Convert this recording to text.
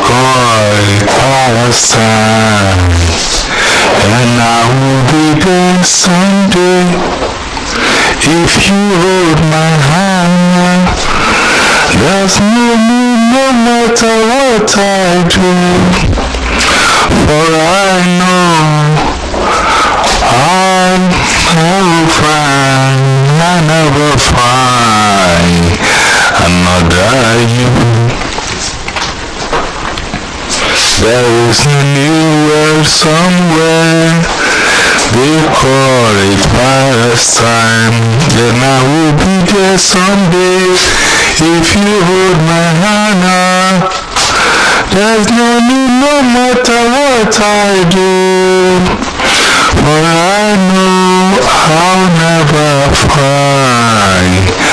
call it Palestine, and I will be there someday. If you hold my hand, there's no need no matter what I do, for I know I will find, I never find another you. There is a new world somewhere, they call it Palestine, then I will be there someday. If you hold my hand, there's no need no matter what I do, for I know I'll never find